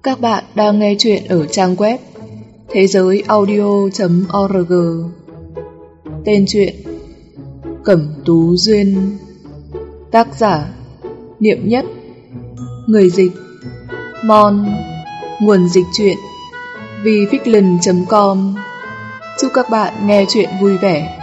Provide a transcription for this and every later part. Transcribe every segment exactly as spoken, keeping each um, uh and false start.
Các bạn đang nghe chuyện ở trang web thế giới audio chấm org. Tên truyện Cẩm Tú Duyên. Tác giả Niệm Nhất. Người dịch Mon. Nguồn dịch truyện vifiction chấm com. Chúc các bạn nghe chuyện vui vẻ.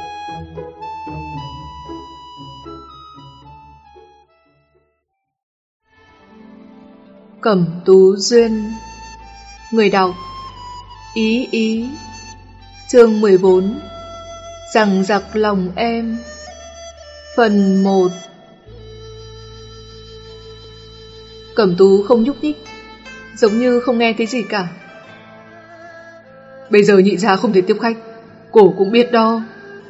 Cẩm Tú Duyên. Người đọc Ý Ý. Chương mười bốn. Rằng giặc lòng em. Phần một. Cẩm Tú không nhúc nhích, giống như không nghe thấy gì cả. Bây giờ nhị gia không thể tiếp khách, cổ cũng biết đo.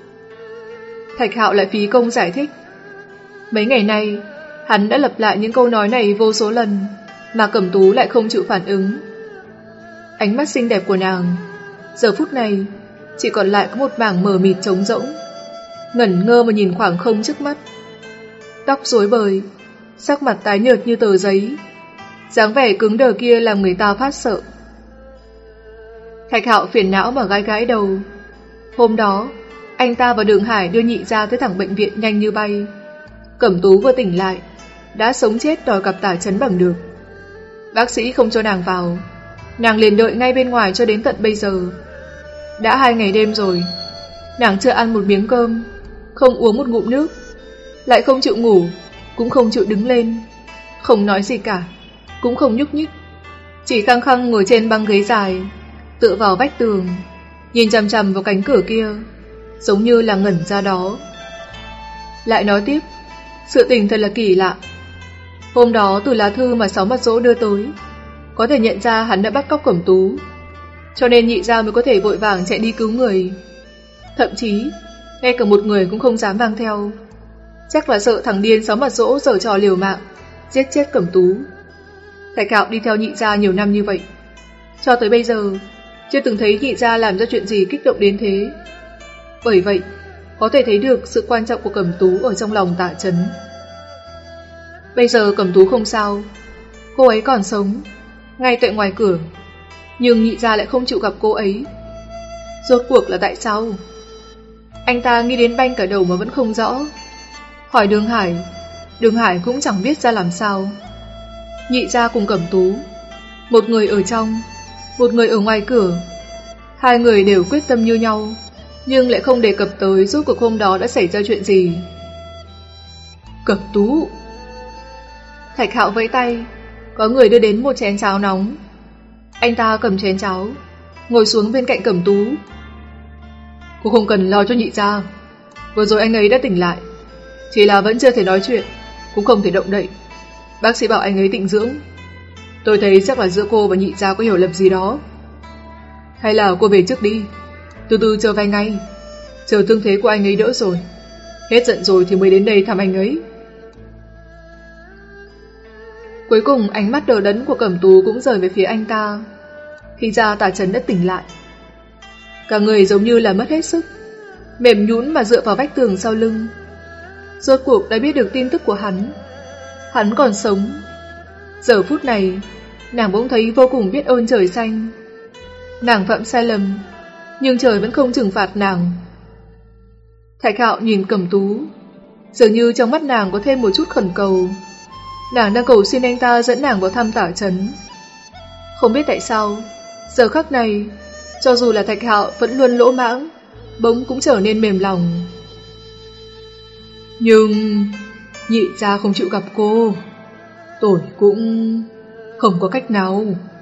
Thạch Hạo lại phí công giải thích. Mấy ngày nay hắn đã lặp lại những câu nói này vô số lần, mà Cẩm Tú lại không chịu phản ứng. Ánh mắt xinh đẹp của nàng giờ phút này chỉ còn lại có một mảng mờ mịt trống rỗng, ngẩn ngơ mà nhìn khoảng không trước mắt. Tóc rối bời, sắc mặt tái nhợt như tờ giấy, dáng vẻ cứng đờ kia làm người ta phát sợ. Thạch Hạo phiền não mà gãi gãi đầu. Hôm đó anh ta và Đường Hải đưa nhị gia tới thẳng bệnh viện nhanh như bay. Cẩm Tú vừa tỉnh lại đã sống chết đòi gặp Tả Chấn bằng được. Bác sĩ không cho nàng vào, nàng liền đợi ngay bên ngoài cho đến tận bây giờ. Đã hai ngày đêm rồi, nàng chưa ăn một miếng cơm, không uống một ngụm nước, lại không chịu ngủ, cũng không chịu đứng lên, không nói gì cả, cũng không nhúc nhích, chỉ khăng khăng ngồi trên băng ghế dài, tựa vào vách tường, nhìn chằm chằm vào cánh cửa kia, giống như là ngẩn ra đó. Lại nói tiếp, sự tình thật là kỳ lạ. Hôm đó từ lá thư mà Sáu Mặt Dỗ đưa tới, có thể nhận ra hắn đã bắt cóc Cẩm Tú, cho nên nhị gia mới có thể vội vàng chạy đi cứu người. Thậm chí ngay cả một người cũng không dám mang theo, chắc là sợ thằng điên Sáu Mặt Dỗ giở trò liều mạng giết chết Cẩm Tú. Thạch Hạo đi theo nhị gia nhiều năm như vậy, cho tới bây giờ chưa từng thấy nhị gia làm ra chuyện gì kích động đến thế. Bởi vậy có thể thấy được sự quan trọng của Cẩm Tú ở trong lòng Tạ Chấn. Bây giờ Cẩm Tú không sao, cô ấy còn sống ngay tại ngoài cửa, nhưng nhị gia lại không chịu gặp cô ấy. Rốt cuộc là tại sao? Anh ta nghĩ đến banh cả đầu mà vẫn không rõ. Hỏi Đường Hải, Đường Hải cũng chẳng biết ra làm sao. Nhị gia cùng Cẩm Tú, một người ở trong, một người ở ngoài cửa, hai người đều quyết tâm như nhau, nhưng lại không đề cập tới rốt cuộc hôm đó đã xảy ra chuyện gì. Cẩm Tú. Thạch Hạo vẫy tay, có người đưa đến một chén cháo nóng. Anh ta cầm chén cháo, ngồi xuống bên cạnh Cẩm Tú. Cô không cần lo cho nhị gia, vừa rồi anh ấy đã tỉnh lại, chỉ là vẫn chưa thể nói chuyện, cũng không thể động đậy. Bác sĩ bảo anh ấy tĩnh dưỡng. Tôi thấy chắc là giữa cô và nhị gia có hiểu lầm gì đó. Hay là cô về trước đi, từ từ chờ vài ngày, chờ thương thế của anh ấy đỡ rồi, hết giận rồi thì mới đến đây thăm anh ấy. Cuối cùng ánh mắt đờ đẫn của Cẩm Tú cũng rời về phía anh ta. Thì ra Tả Chấn đã tỉnh lại. Cả người giống như là mất hết sức, mềm nhũn mà dựa vào vách tường sau lưng. Rốt cuộc đã biết được tin tức của hắn. Hắn còn sống. Giờ phút này nàng bỗng thấy vô cùng biết ơn trời xanh. Nàng phạm sai lầm, nhưng trời vẫn không trừng phạt nàng. Thạch Hạo nhìn Cẩm Tú, dường như trong mắt nàng có thêm một chút khẩn cầu. Nàng đang cầu xin anh ta dẫn nàng vào thăm Tả Chấn. Không biết tại sao, giờ khắc này, cho dù là Thạch Hạo vẫn luôn lỗ mãng, bỗng cũng trở nên mềm lòng. Nhưng nhị gia không chịu gặp cô, tôi cũng không có cách nào.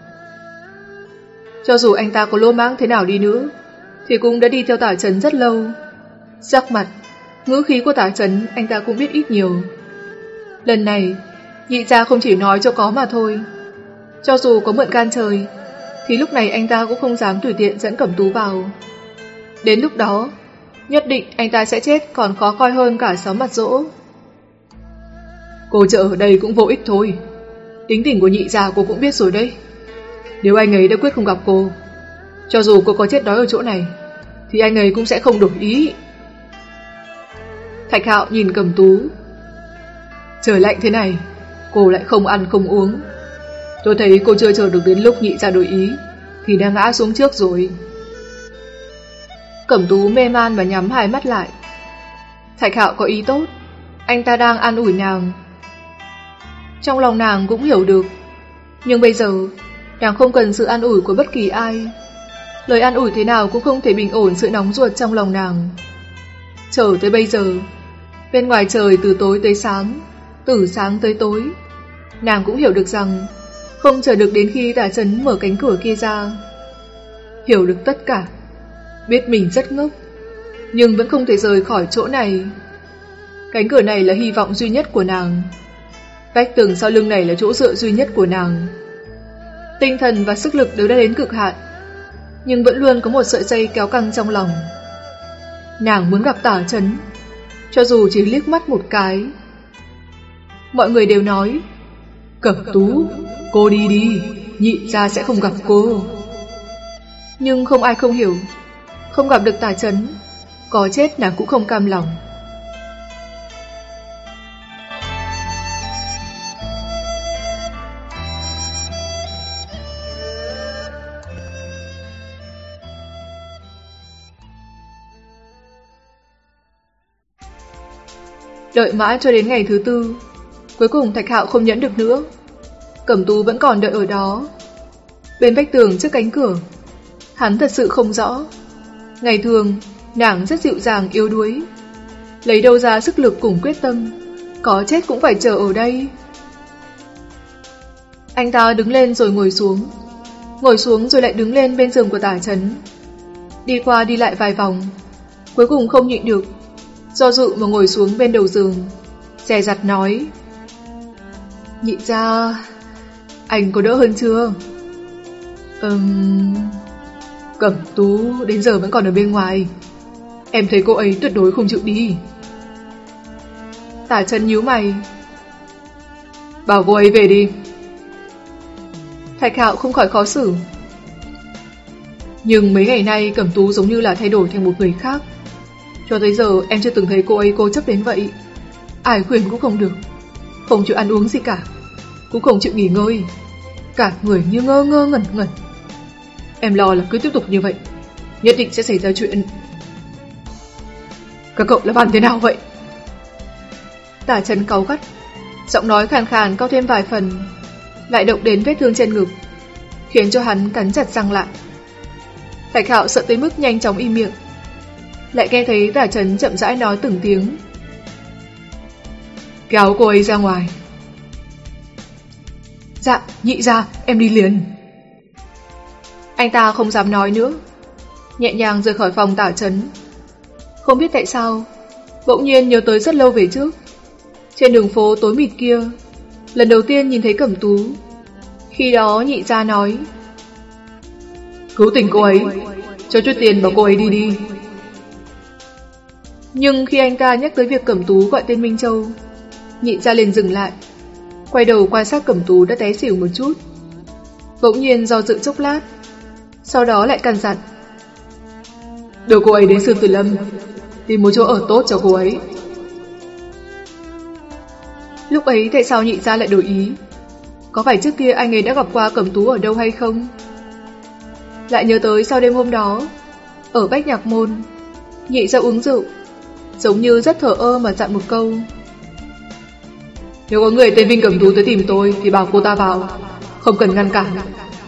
Cho dù anh ta có lỗ mãng thế nào đi nữa, thì cũng đã đi theo Tả Chấn rất lâu. Sắc mặt, ngữ khí của Tả Chấn anh ta cũng biết ít nhiều. Lần này nhị gia không chỉ nói cho có mà thôi. Cho dù có mượn gan trời, thì lúc này anh ta cũng không dám tùy tiện dẫn Cẩm Tú vào. Đến lúc đó nhất định anh ta sẽ chết còn khó coi hơn cả Sáu Mặt Dỗ. Cô chờ ở đây cũng vô ích thôi. Tính tình của nhị gia cô cũng biết rồi đấy. Nếu anh ấy đã quyết không gặp cô, cho dù cô có chết đói ở chỗ này, thì anh ấy cũng sẽ không đổi ý. Thạch Hạo nhìn Cẩm Tú. Trời lạnh thế này, cô lại không ăn không uống, Tôi thấy cô chưa chờ được đến lúc Nhị gia đổi ý thì đã ngã xuống trước rồi. Cẩm Tú mê man và nhắm hai mắt lại. Thạch Hạo có ý tốt, anh ta đang an ủi nàng. Trong lòng nàng cũng hiểu được, nhưng bây giờ nàng không cần sự an ủi của bất kỳ ai. Lời an ủi thế nào cũng không thể bình ổn sự nóng ruột trong lòng nàng. Chờ tới bây giờ, bên ngoài trời từ tối tới sáng, từ sáng tới tối, nàng cũng hiểu được rằng không chờ được đến khi Tả Chấn mở cánh cửa kia ra. Hiểu được tất cả, biết mình rất ngốc, nhưng vẫn không thể rời khỏi chỗ này. Cánh cửa này là hy vọng duy nhất của nàng. Vách tường sau lưng này là chỗ dựa duy nhất của nàng. Tinh thần và sức lực đều đã đến cực hạn, nhưng vẫn luôn có một sợi dây kéo căng trong lòng. Nàng muốn gặp Tả Chấn, cho dù chỉ liếc mắt một cái. Mọi người đều nói, Cẩm Tú, cô đi đi, Nhị gia sẽ không gặp cô. Nhưng không ai không hiểu, không gặp được Tả Chấn, có chết nàng cũng không cam lòng. Đợi mãi cho đến ngày thứ tư, cuối cùng Thạch Hạo không nhẫn được nữa. Cẩm Tú vẫn còn đợi ở đó, bên vách tường trước cánh cửa. Hắn thật sự không rõ. Ngày thường nàng rất dịu dàng yếu đuối, lấy đâu ra sức lực cùng quyết tâm, có chết cũng phải chờ ở đây. Anh ta đứng lên rồi ngồi xuống, ngồi xuống rồi lại đứng lên bên giường của Tả Chấn, đi qua đi lại vài vòng, cuối cùng không nhịn được, do dự mà ngồi xuống bên đầu giường, dè dặt nói, Nhị gia, anh có đỡ hơn chưa? Ừm... Cẩm Tú đến giờ vẫn còn ở bên ngoài, em thấy cô ấy tuyệt đối không chịu đi. Tả Chấn nhíu mày, bảo cô ấy về đi. Thạch Hạo không khỏi khó xử. Nhưng mấy ngày nay Cẩm Tú giống như là thay đổi thành một người khác. Cho tới giờ em chưa từng thấy cô ấy cố chấp đến vậy. Ai khuyên cũng không được, không chịu ăn uống gì cả, cũng không chịu nghỉ ngơi, cả người như ngơ ngơ ngẩn ngẩn. Em lo là cứ tiếp tục như vậy, nhất định sẽ xảy ra chuyện. Các cậu là bàn thế nào vậy? Tả Chấn cáu gắt, giọng nói khàn khàn cao thêm vài phần, lại động đến vết thương trên ngực, khiến cho hắn cắn chặt răng lại. Thạch Hạo sợ tới mức nhanh chóng im miệng, lại nghe thấy Tả Chấn chậm rãi nói từng tiếng, kéo cô ấy ra ngoài. Dạ, Nhị gia, em đi liền. Anh ta không dám nói nữa, nhẹ nhàng rời khỏi phòng Tả Chấn. Không biết tại sao, bỗng nhiên nhớ tới rất lâu về trước, trên đường phố tối mịt kia, lần đầu tiên nhìn thấy Cẩm Tú. Khi đó Nhị gia nói, cứu tình cô ấy, cho chút tiền bảo cô ấy đi đi. Nhưng khi anh ta nhắc tới việc Cẩm Tú gọi tên Minh Châu, Nhị gia liền dừng lại, quay đầu quan sát Cẩm Tú đã té xỉu một chút, bỗng nhiên do dự chốc lát, sau đó lại căn dặn, đưa cô ấy đến Sư Tử Lâm, tìm một chỗ ở tốt cho cô ấy. Lúc ấy tại sao Nhị gia lại đổi ý? Có phải trước kia anh ấy đã gặp qua Cẩm Tú ở đâu hay không? Lại nhớ tới sau đêm hôm đó, ở Bách Nhạc Môn, Nhị gia uống rượu, giống như rất thờ ơ mà dặn một câu, nếu có người tên Vinh Cẩm Tú tới tìm tôi thì bảo cô ta vào, không cần ngăn cản.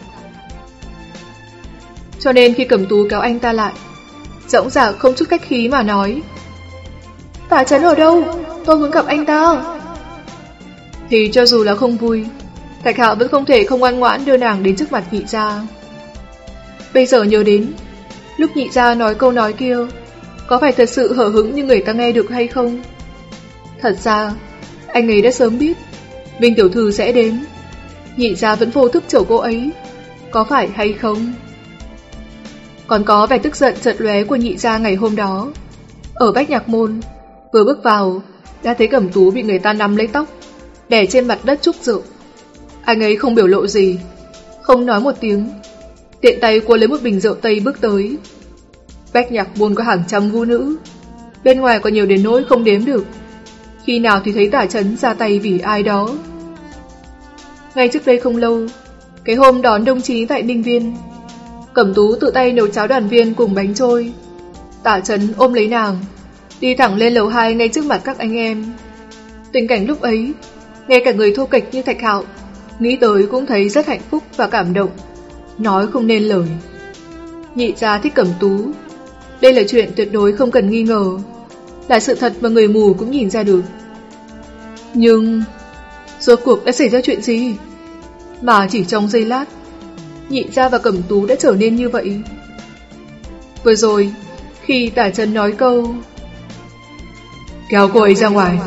Cho nên khi Cẩm Tú kéo anh ta lại, dõng dạc không chút khách khí mà nói, Tả Chấn ở đâu? Tôi muốn gặp anh ta. Thì cho dù là không vui, Thạch Hạo vẫn không thể không ngoan ngoãn đưa nàng đến trước mặt Nhị gia. Bây giờ nhớ đến, lúc Nhị gia nói câu nói kia, có phải thật sự hở hững như người ta nghe được hay không? Thật ra, anh ấy đã sớm biết Vinh tiểu thư sẽ đến. Nhị gia vẫn vô thức chở cô ấy, có phải hay không? Còn có vẻ tức giận chợt lóe của Nhị gia ngày hôm đó, ở Bách Nhạc Môn, vừa bước vào đã thấy Cẩm Tú bị người ta nắm lấy tóc, đè trên mặt đất chúc rượu. Anh ấy không biểu lộ gì, không nói một tiếng, tiện tay cuốn lấy một bình rượu Tây bước tới. Bách Nhạc Môn có hàng trăm vũ nữ, bên ngoài có nhiều đến nỗi không đếm được, khi nào thì thấy Tả Chấn ra tay vì ai đó. Ngay trước đây không lâu, Cái hôm đón đồng chí tại Ninh Viên, Cẩm Tú tự tay nấu cháo đoàn viên cùng bánh trôi. Tả Trấn ôm lấy nàng, đi thẳng lên lầu hai ngay trước mặt các anh em. Tình cảnh lúc ấy, ngay cả người thô kệch như Thạch Hạo nghĩ tới cũng thấy rất hạnh phúc và cảm động, nói không nên lời. Nhị gia thích Cẩm Tú, đây là chuyện tuyệt đối không cần nghi ngờ, là sự thật mà người mù cũng nhìn ra được. Nhưng rốt cuộc đã xảy ra chuyện gì mà chỉ trong giây lát Nhị gia và Cẩm Tú đã trở nên như vậy? Vừa rồi khi Tả Trấn nói câu kéo cô ấy ra ngoài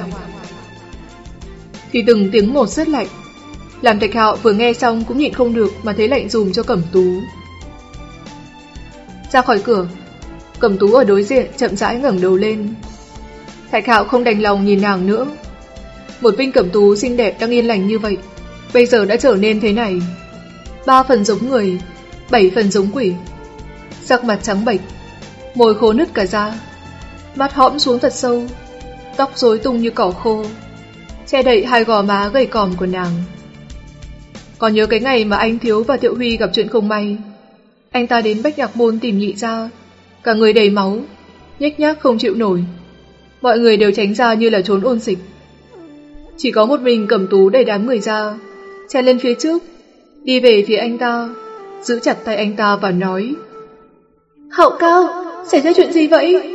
thì từng tiếng một rất lạnh, làm Thạch Hạo vừa nghe xong cũng nhịn không được mà thấy lạnh dùm cho Cẩm Tú. Ra khỏi cửa, Cẩm Tú ở đối diện chậm rãi ngẩng đầu lên. Thạch Hạo không đành lòng nhìn nàng nữa. Một Vinh Cẩm Tú xinh đẹp đang yên lành như vậy, bây giờ đã trở nên thế này. Ba phần giống người, bảy phần giống quỷ. Sắc mặt trắng bệch, môi khô nứt cả da, mắt hõm xuống thật sâu, tóc rối tung như cỏ khô, che đậy hai gò má gầy còm của nàng. Còn nhớ cái ngày mà anh Thiếu và Thiệu Huy gặp chuyện không may, anh ta đến Bách Nhạc Môn tìm nhị gia, cả người đầy máu, nhếch nhác không chịu nổi. Mọi người đều tránh ra như là trốn ôn dịch. Chỉ có một mình Cẩm Tú đẩy đám người ra, chen lên phía trước, đi về phía anh ta, giữ chặt tay anh ta và nói: Hạo Cao, xảy ra chuyện gì vậy?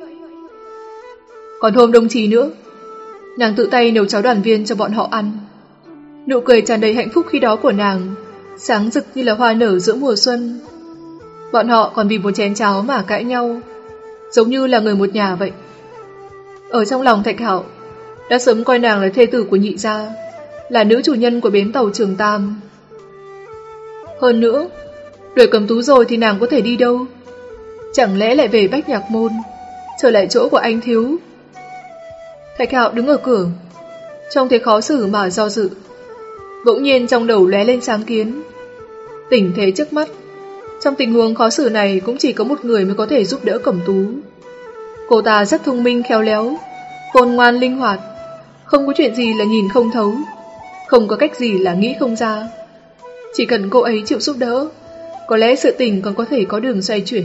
Còn hôm đồng chí nữa, nàng tự tay nấu cháo đoàn viên cho bọn họ ăn. Nụ cười tràn đầy hạnh phúc khi đó của nàng sáng rực như là hoa nở giữa mùa xuân. Bọn họ còn vì một chén cháo mà cãi nhau, giống như là người một nhà vậy. Ở trong lòng Thạch Hạo đã sớm coi nàng là thê tử của nhị gia, là nữ chủ nhân của bến tàu Trường Tam. Hơn nữa, đuổi Cẩm Tú rồi thì nàng có thể đi đâu? Chẳng lẽ lại về Bách Nhạc Môn, trở lại chỗ của anh Thiếu? Thạch Hạo đứng ở cửa, trông thấy khó xử mà do dự. Bỗng nhiên trong đầu lóe lên sáng kiến. Tình thế trước mắt, trong tình huống khó xử này cũng chỉ có một người mới có thể giúp đỡ Cẩm Tú. Cô ta rất thông minh khéo léo, khôn ngoan linh hoạt, không có chuyện gì là nhìn không thấu, không có cách gì là nghĩ không ra. Chỉ cần cô ấy chịu giúp đỡ, có lẽ sự tình còn có thể có đường xoay chuyển.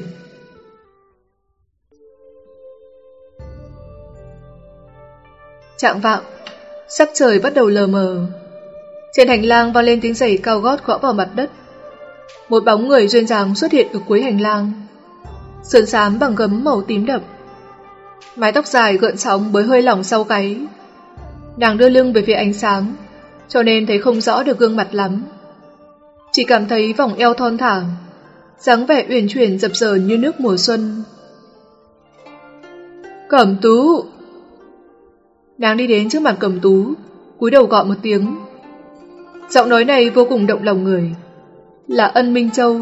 Chạng vạng, sắc trời bắt đầu lờ mờ. Trên hành lang vang lên tiếng giày cao gót gõ vào mặt đất. Một bóng người duyên dáng xuất hiện ở cuối hành lang, sườn xám bằng gấm màu tím đậm, mái tóc dài gợn sóng bới hơi lỏng sau gáy. Nàng đưa lưng về phía ánh sáng, cho nên thấy không rõ được gương mặt lắm, chỉ cảm thấy vòng eo thon thả, dáng vẻ uyển chuyển dập dờn như nước mùa xuân. Cẩm Tú! Nàng đi đến trước mặt Cẩm Tú, cúi đầu gọi một tiếng. Giọng nói này vô cùng động lòng người, là Ân Minh Châu.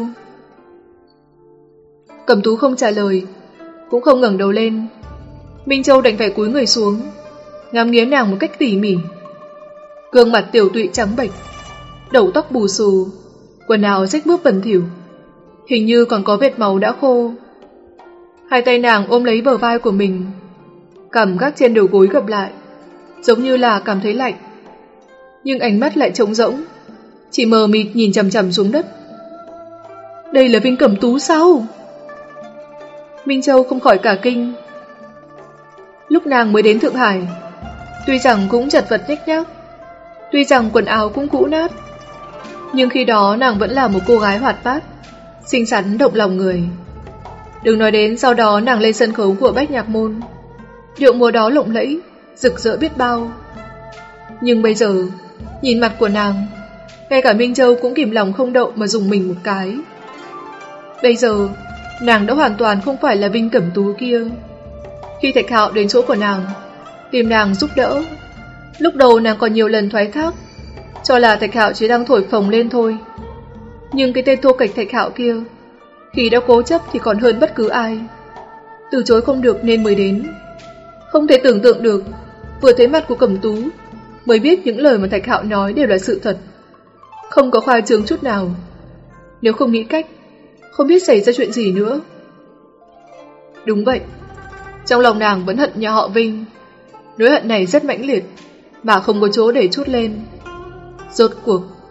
Cẩm Tú không trả lời, cũng không ngẩng đầu lên. Minh Châu đành phải cúi người xuống, ngắm nghía nàng một cách tỉ mỉ. Gương mặt tiểu tụy trắng bệch, đầu tóc bù xù, quần áo rách mướp bẩn thỉu, hình như còn có vết máu đã khô. Hai tay nàng ôm lấy bờ vai của mình, cằm gác trên đầu gối gập lại, giống như là cảm thấy lạnh. Nhưng ánh mắt lại trống rỗng, chỉ mờ mịt nhìn chằm chằm xuống đất. Đây là Vinh Cẩm Tú sao? Minh Châu không khỏi cả kinh. Lúc nàng mới đến Thượng Hải, tuy rằng cũng chật vật nhếch nhác, tuy rằng quần áo cũng cũ nát, nhưng khi đó nàng vẫn là một cô gái hoạt bát, xinh xắn động lòng người. Đừng nói đến sau đó nàng lên sân khấu của Bách Nhạc Môn, điệu múa đó lộng lẫy, rực rỡ biết bao. Nhưng bây giờ, nhìn mặt của nàng, ngay cả Minh Châu cũng kìm lòng không đậu mà dùng mình một cái. Bây giờ, nàng đã hoàn toàn không phải là Vinh Cẩm Tú kia. Khi Thạch Hạo đến chỗ của nàng, tìm nàng giúp đỡ, lúc đầu nàng còn nhiều lần thoái thác, cho là Thạch Hạo chỉ đang thổi phồng lên thôi. Nhưng cái tên thô kệch Thạch Hạo kia, khi đã cố chấp thì còn hơn bất cứ ai. Từ chối không được nên mới đến. Không thể tưởng tượng được, vừa thấy mặt của Cẩm Tú mới biết những lời mà Thạch Hạo nói đều là sự thật, không có khoa trương chút nào. Nếu không nghĩ cách, không biết xảy ra chuyện gì nữa. Đúng vậy, trong lòng nàng vẫn hận nhà họ Vinh. Nỗi hận này rất mãnh liệt, mà không có chỗ để trút lên. Rốt cuộc,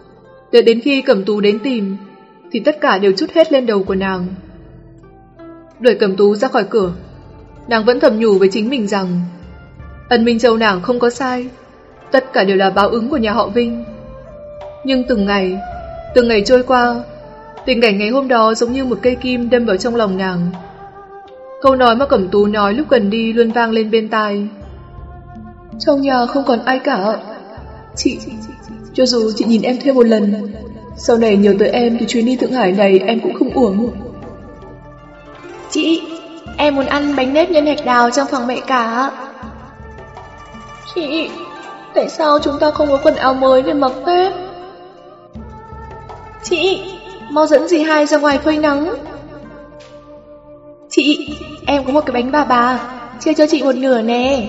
Đợi đến khi Cẩm Tú đến tìm thì tất cả đều trút hết lên đầu của nàng. Đuổi Cẩm Tú ra khỏi cửa, nàng vẫn thầm nhủ với chính mình rằng Ân Minh Châu nàng không có sai, tất cả đều là báo ứng của nhà họ Vinh. Nhưng từng ngày, từng ngày trôi qua, tình cảnh ngày hôm đó giống như một cây kim đâm vào trong lòng nàng. Câu nói mà Cẩm Tú nói lúc gần đi luôn vang lên bên tai. Trong nhà không còn ai cả. Chị, cho dù chị nhìn em thêm một lần, sau này nhớ tới em thì chuyến đi Thượng Hải này em cũng không uổng. Chị, em muốn ăn bánh nếp nhân hạch đào trong phòng mẹ cả. Chị, tại sao chúng ta không có quần áo mới để mặc Tết? Chị, mau dẫn dì hai ra ngoài phơi nắng. Chị, em có một cái bánh bà bà, chia cho chị một nửa nè.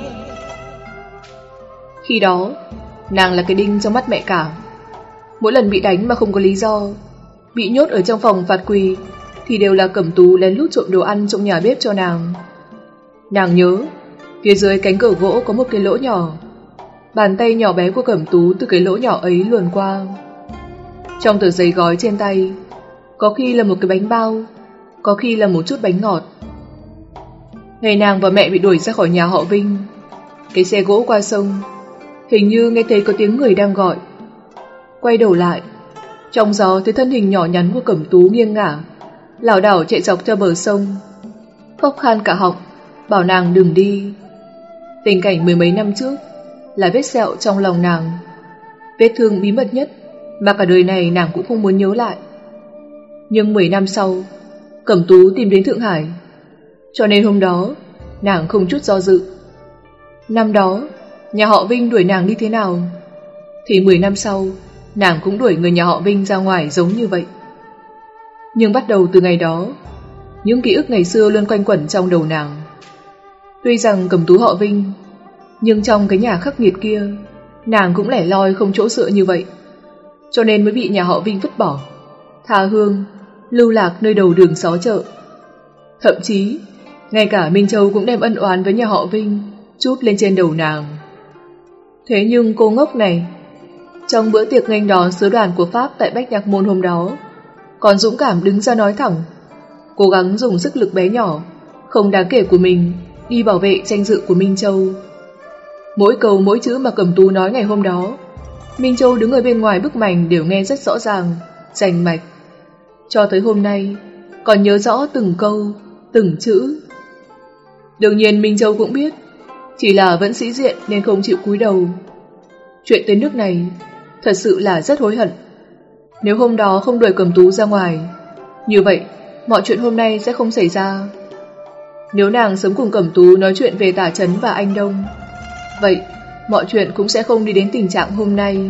Khi đó, nàng là cái đinh trong mắt mẹ cả. Mỗi lần bị đánh mà không có lý do, bị nhốt ở trong phòng phạt quỳ, thì đều là Cẩm Tú lén lút trộm đồ ăn trong nhà bếp cho nàng. Nàng nhớ, phía dưới cánh cửa gỗ có một cái lỗ nhỏ. Bàn tay nhỏ bé của Cẩm Tú từ cái lỗ nhỏ ấy luồn qua. Trong tờ giấy gói trên tay, có khi là một cái bánh bao, có khi là một chút bánh ngọt. Ngày nàng và mẹ bị đuổi ra khỏi nhà họ Vinh, cái xe gỗ qua sông, hình như nghe thấy có tiếng người đang gọi. Quay đầu lại, trong gió thấy thân hình nhỏ nhắn của Cẩm Tú nghiêng ngả, lảo đảo chạy dọc theo bờ sông, khóc khan cả họng, bảo nàng đừng đi. Tình cảnh mười mấy năm trước là vết sẹo trong lòng nàng, vết thương bí mật nhất mà cả đời này nàng cũng không muốn nhớ lại. Nhưng mười năm sau, Cẩm Tú tìm đến Thượng Hải, cho nên hôm đó nàng không chút do dự. Năm đó nhà họ Vinh đuổi nàng đi thế nào, thì mười năm sau nàng cũng đuổi người nhà họ Vinh ra ngoài giống như vậy. Nhưng bắt đầu từ ngày đó, những ký ức ngày xưa luôn quanh quẩn trong đầu nàng. Tuy rằng Cẩm Tú họ Vinh, nhưng trong cái nhà khắc nghiệt kia, nàng cũng lẻ loi không chỗ dựa như vậy, cho nên mới bị nhà họ Vinh vứt bỏ, tha hương, lưu lạc nơi đầu đường xó chợ. Thậm chí, ngay cả Minh Châu cũng đem ân oán với nhà họ Vinh trút lên trên đầu nàng. Thế nhưng cô ngốc này, trong bữa tiệc nghênh đón sứ đoàn của Pháp tại Bách Nhạc Môn hôm đó, còn dũng cảm đứng ra nói thẳng, cố gắng dùng sức lực bé nhỏ, không đáng kể của mình đi bảo vệ danh dự của Minh Châu. Mỗi câu mỗi chữ mà Cẩm Tú nói ngày hôm đó, Minh Châu đứng ở bên ngoài bức mành đều nghe rất rõ ràng, rành mạch. Cho tới hôm nay, còn nhớ rõ từng câu, từng chữ. Đương nhiên Minh Châu cũng biết, chỉ là vẫn sĩ diện nên không chịu cúi đầu. Chuyện tới nước này, thật sự là rất hối hận. Nếu hôm đó không đuổi Cẩm Tú ra ngoài, như vậy mọi chuyện hôm nay sẽ không xảy ra. Nếu nàng sớm cùng Cẩm Tú nói chuyện về Tả Chấn và anh Đông, vậy mọi chuyện cũng sẽ không đi đến tình trạng hôm nay.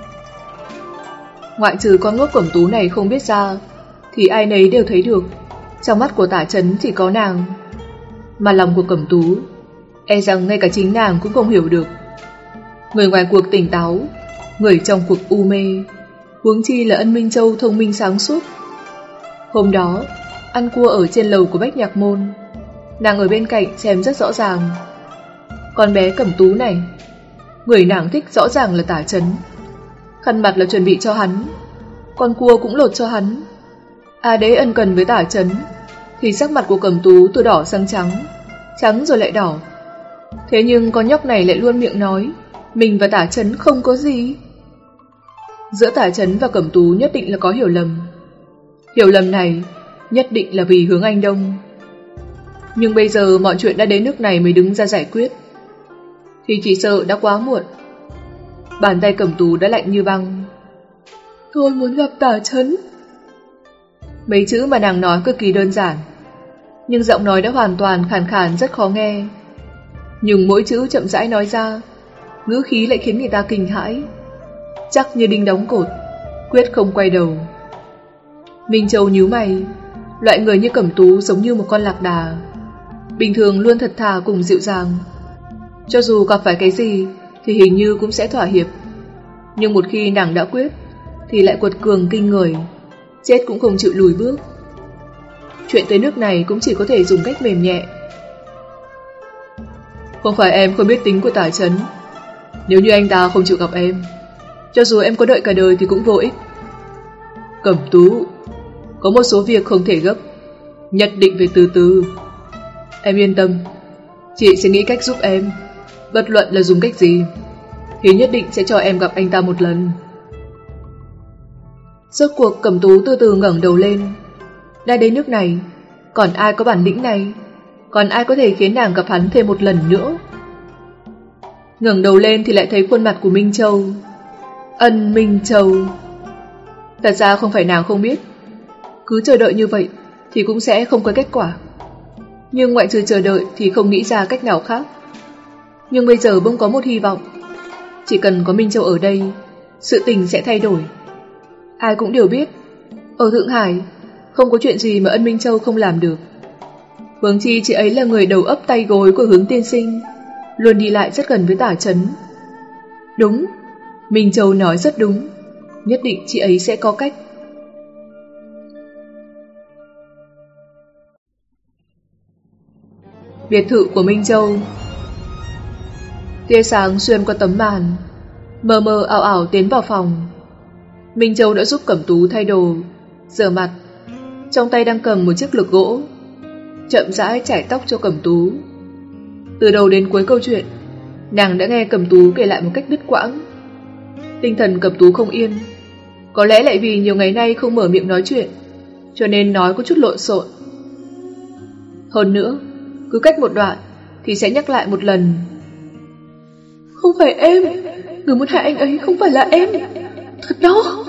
Ngoại trừ con ngốc Cẩm Tú này không biết ra, thì ai nấy đều thấy được, trong mắt của Tả Chấn chỉ có nàng. Mà lòng của Cẩm Tú, e rằng ngay cả chính nàng cũng không hiểu được. Người ngoài cuộc tỉnh táo, người trong cuộc u mê, huống chi là Ân Minh Châu thông minh sáng suốt. Hôm đó, ăn cua ở trên lầu của Bách Nhạc Môn, nàng ở bên cạnh xem rất rõ ràng. Con bé Cẩm Tú này, người nàng thích rõ ràng là Tả Chấn. Khăn mặt là chuẩn bị cho hắn, con cua cũng lột cho hắn. À đấy ân cần với Tả Chấn, thì sắc mặt của Cẩm Tú từ đỏ sang trắng, trắng rồi lại đỏ. Thế nhưng con nhóc này lại luôn miệng nói mình và Tả Chấn không có gì. Giữa Tả Chấn và Cẩm Tú nhất định là có hiểu lầm. Hiểu lầm này nhất định là vì Hướng Anh Đông. Nhưng bây giờ mọi chuyện đã đến nước này mới đứng ra giải quyết, thì chỉ sợ đã quá muộn. Bàn tay Cẩm Tú đã lạnh như băng. Tôi muốn gặp Tả Chấn. Mấy chữ mà nàng nói cực kỳ đơn giản, nhưng giọng nói đã hoàn toàn khàn khàn rất khó nghe. Nhưng mỗi chữ chậm rãi nói ra, ngữ khí lại khiến người ta kinh hãi, chắc như đinh đóng cột, quyết không quay đầu. Minh Châu nhíu mày, loại người như Cẩm Tú giống như một con lạc đà, bình thường luôn thật thà cùng dịu dàng, cho dù gặp phải cái gì thì hình như cũng sẽ thỏa hiệp. Nhưng một khi nàng đã quyết thì lại quật cường kinh người, chết cũng không chịu lùi bước. Chuyện tới nước này cũng chỉ có thể dùng cách mềm nhẹ. Không phải em không biết tính của Tả Chấn. Nếu như anh ta không chịu gặp em, cho dù em có đợi cả đời thì cũng vô ích. Cẩm Tú, có một số việc không thể gấp, nhất định phải từ từ. Em yên tâm, chị sẽ nghĩ cách giúp em. Bất luận là dùng cách gì thì nhất định sẽ cho em gặp anh ta một lần. Rốt cuộc Cẩm Tú từ từ ngẩng đầu lên. Đã đến nước này, còn ai có bản lĩnh này? Còn ai có thể khiến nàng gặp hắn thêm một lần nữa? Ngẩng đầu lên thì lại thấy khuôn mặt của Minh Châu. Ân Minh Châu. Thật ra không phải nàng không biết, cứ chờ đợi như vậy thì cũng sẽ không có kết quả. Nhưng ngoại trừ chờ đợi thì không nghĩ ra cách nào khác. Nhưng bây giờ bỗng có một hy vọng. Chỉ cần có Minh Châu ở đây, sự tình sẽ thay đổi. Ai cũng đều biết, ở Thượng Hải không có chuyện gì mà Ân Minh Châu không làm được. Huống chi chị ấy là người đầu ấp tay gối của Hướng tiên sinh, luôn đi lại rất gần với Tả Chấn. Đúng, Minh Châu nói rất đúng, nhất định chị ấy sẽ có cách. Biệt thự của Minh Châu. Tia sáng xuyên qua tấm màn, mờ mờ ảo ảo tiến vào phòng. Minh Châu đã giúp Cẩm Tú thay đồ, rửa mặt, trong tay đang cầm một chiếc lược gỗ, chậm rãi chải tóc cho Cẩm Tú. Từ đầu đến cuối câu chuyện, nàng đã nghe Cẩm Tú kể lại một cách đứt quãng. Tinh thần Cẩm Tú không yên, có lẽ lại vì nhiều ngày nay không mở miệng nói chuyện, cho nên nói có chút lộn xộn. Hơn nữa, cứ cách một đoạn thì sẽ nhắc lại một lần. Không phải em, người muốn hại anh ấy không phải là em, thật đó.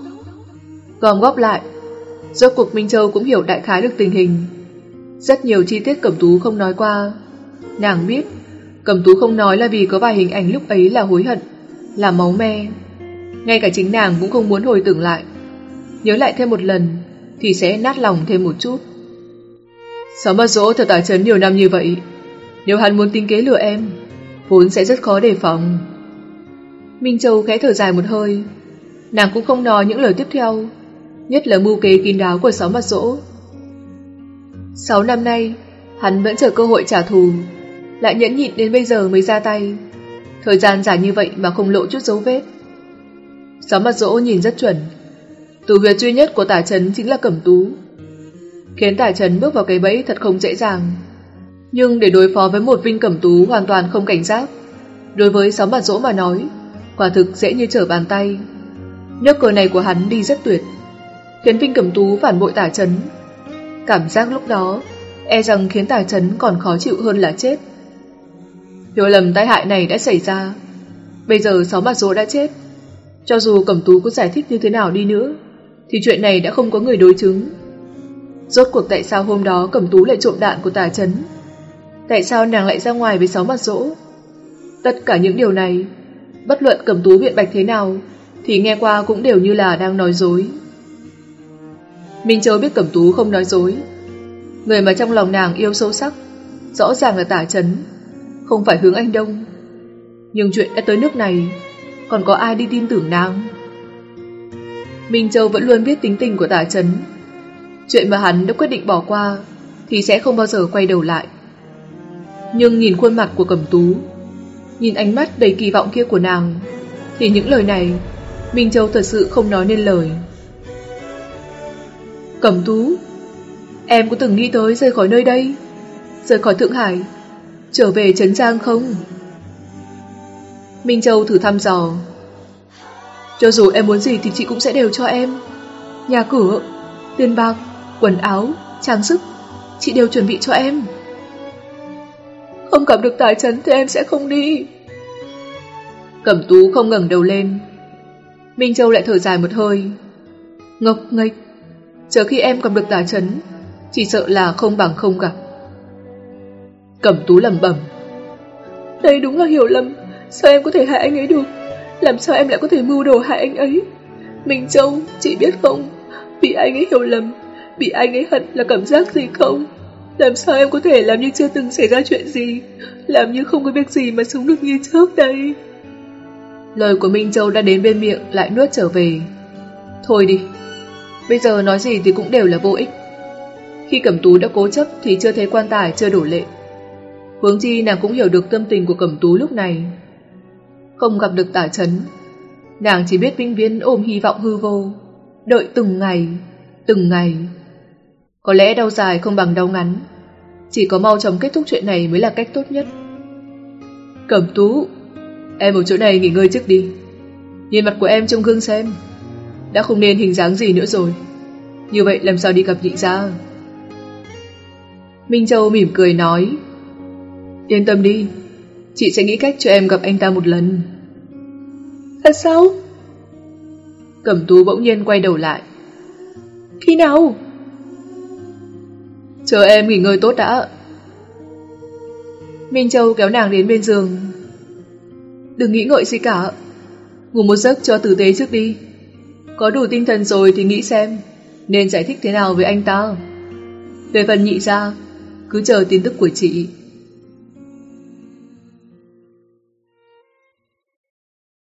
Gom góp lại, rốt cuộc Minh Châu cũng hiểu đại khái được tình hình. Rất nhiều chi tiết Cẩm Tú không nói qua. Nàng biết Cẩm Tú không nói là vì có vài hình ảnh lúc ấy là hối hận, là máu me. Ngay cả chính nàng cũng không muốn hồi tưởng lại. Nhớ lại thêm một lần thì sẽ nát lòng thêm một chút. Sáu Mặt Dỗ thật Tả Chấn nhiều năm như vậy, nếu hắn muốn tính kế lừa em, vốn sẽ rất khó đề phòng. Minh Châu khẽ thở dài một hơi. Nàng cũng không nói những lời tiếp theo, nhất là mưu kế kín đáo của Sáu Mặt Dỗ. Sáu năm nay, hắn vẫn chờ cơ hội trả thù, lại nhẫn nhịn đến bây giờ mới ra tay. Thời gian dài như vậy mà không lộ chút dấu vết. Sáu Mặt Dỗ nhìn rất chuẩn. Tù huyệt duy nhất của Tả Chấn chính là Cẩm Tú. Khiến Tả Chấn bước vào cái bẫy thật không dễ dàng. Nhưng để đối phó với một Vinh Cẩm Tú hoàn toàn không cảnh giác, đối với Sáu Mặt Dỗ mà nói, quả thực dễ như trở bàn tay. Nước cờ này của hắn đi rất tuyệt, khiến Vinh Cẩm Tú phản bội Tả Chấn. Cảm giác lúc đó e rằng khiến Tả Chấn còn khó chịu hơn là chết. Hiểu lầm tai hại này đã xảy ra. Bây giờ Sáu Mặt Dỗ đã chết. Cho dù Cẩm Tú có giải thích như thế nào đi nữa, thì chuyện này đã không có người đối chứng. Rốt cuộc tại sao hôm đó Cẩm Tú lại trộm đạn của Tả Chấn? Tại sao nàng lại ra ngoài với Sáu Mặt Dỗ? Tất cả những điều này, bất luận Cẩm Tú biện bạch thế nào, thì nghe qua cũng đều như là đang nói dối. Minh Châu biết Cẩm Tú không nói dối. Người mà trong lòng nàng yêu sâu sắc rõ ràng là Tả Chấn, không phải Hướng Anh Đông. Nhưng chuyện đã tới nước này, còn có ai đi tin tưởng nàng? Minh Châu vẫn luôn biết tính tình của Tả Chấn. Chuyện mà hắn đã quyết định bỏ qua thì sẽ không bao giờ quay đầu lại. Nhưng nhìn khuôn mặt của Cẩm Tú, nhìn ánh mắt đầy kỳ vọng kia của nàng, thì những lời này Minh Châu thật sự không nói nên lời. Cẩm Tú, em có từng nghĩ tới rời khỏi nơi đây, rời khỏi Thượng Hải, trở về Trấn Giang không? Minh Châu thử thăm dò. Cho dù em muốn gì thì chị cũng sẽ đều cho em. Nhà cửa, tiền bạc, quần áo, trang sức, chị đều chuẩn bị cho em. Không gặp được Tả Chấn thì em sẽ không đi. Cẩm Tú không ngẩng đầu lên. Minh Châu lại thở dài một hơi. Ngốc nghếch, chờ khi em gặp được Tả Chấn, chỉ sợ là không bằng không gặp. Cẩm Tú lẩm bẩm. Đây đúng là hiểu lầm. Sao em có thể hại anh ấy được? Làm sao em lại có thể mưu đồ hại anh ấy? Minh Châu, chị biết không, bị anh ấy hiểu lầm, bị anh ấy hận là cảm giác gì không? Làm sao em có thể làm như chưa từng xảy ra chuyện gì, làm như không có việc gì mà sống được như trước đây? Lời của Minh Châu đã đến bên miệng lại nuốt trở về. Thôi đi, bây giờ nói gì thì cũng đều là vô ích. Khi Cẩm Tú đã cố chấp thì chưa thấy quan tài chưa đổ lệ. Huống chi nàng cũng hiểu được tâm tình của Cẩm Tú lúc này. Không gặp được Tả Chấn, nàng chỉ biết vĩnh viễn ôm hy vọng hư vô. Đợi từng ngày, từng ngày. Có lẽ đau dài không bằng đau ngắn, chỉ có mau chóng kết thúc chuyện này mới là cách tốt nhất. Cẩm Tú, em ở chỗ này nghỉ ngơi trước đi. Nhìn mặt của em trong gương xem, đã không nên hình dáng gì nữa rồi. Như vậy làm sao đi gặp nhị gia? Minh Châu mỉm cười nói, yên tâm đi, chị sẽ nghĩ cách cho em gặp anh ta một lần. Thật sao? Cẩm Tú bỗng nhiên quay đầu lại. Khi nào? Chờ em nghỉ ngơi tốt đã. Minh Châu kéo nàng đến bên giường. Đừng nghĩ ngợi gì cả, ngủ một giấc cho tử tế trước đi. Có đủ tinh thần rồi thì nghĩ xem nên giải thích thế nào với anh ta. Về phần nhị gia, cứ chờ tin tức của chị.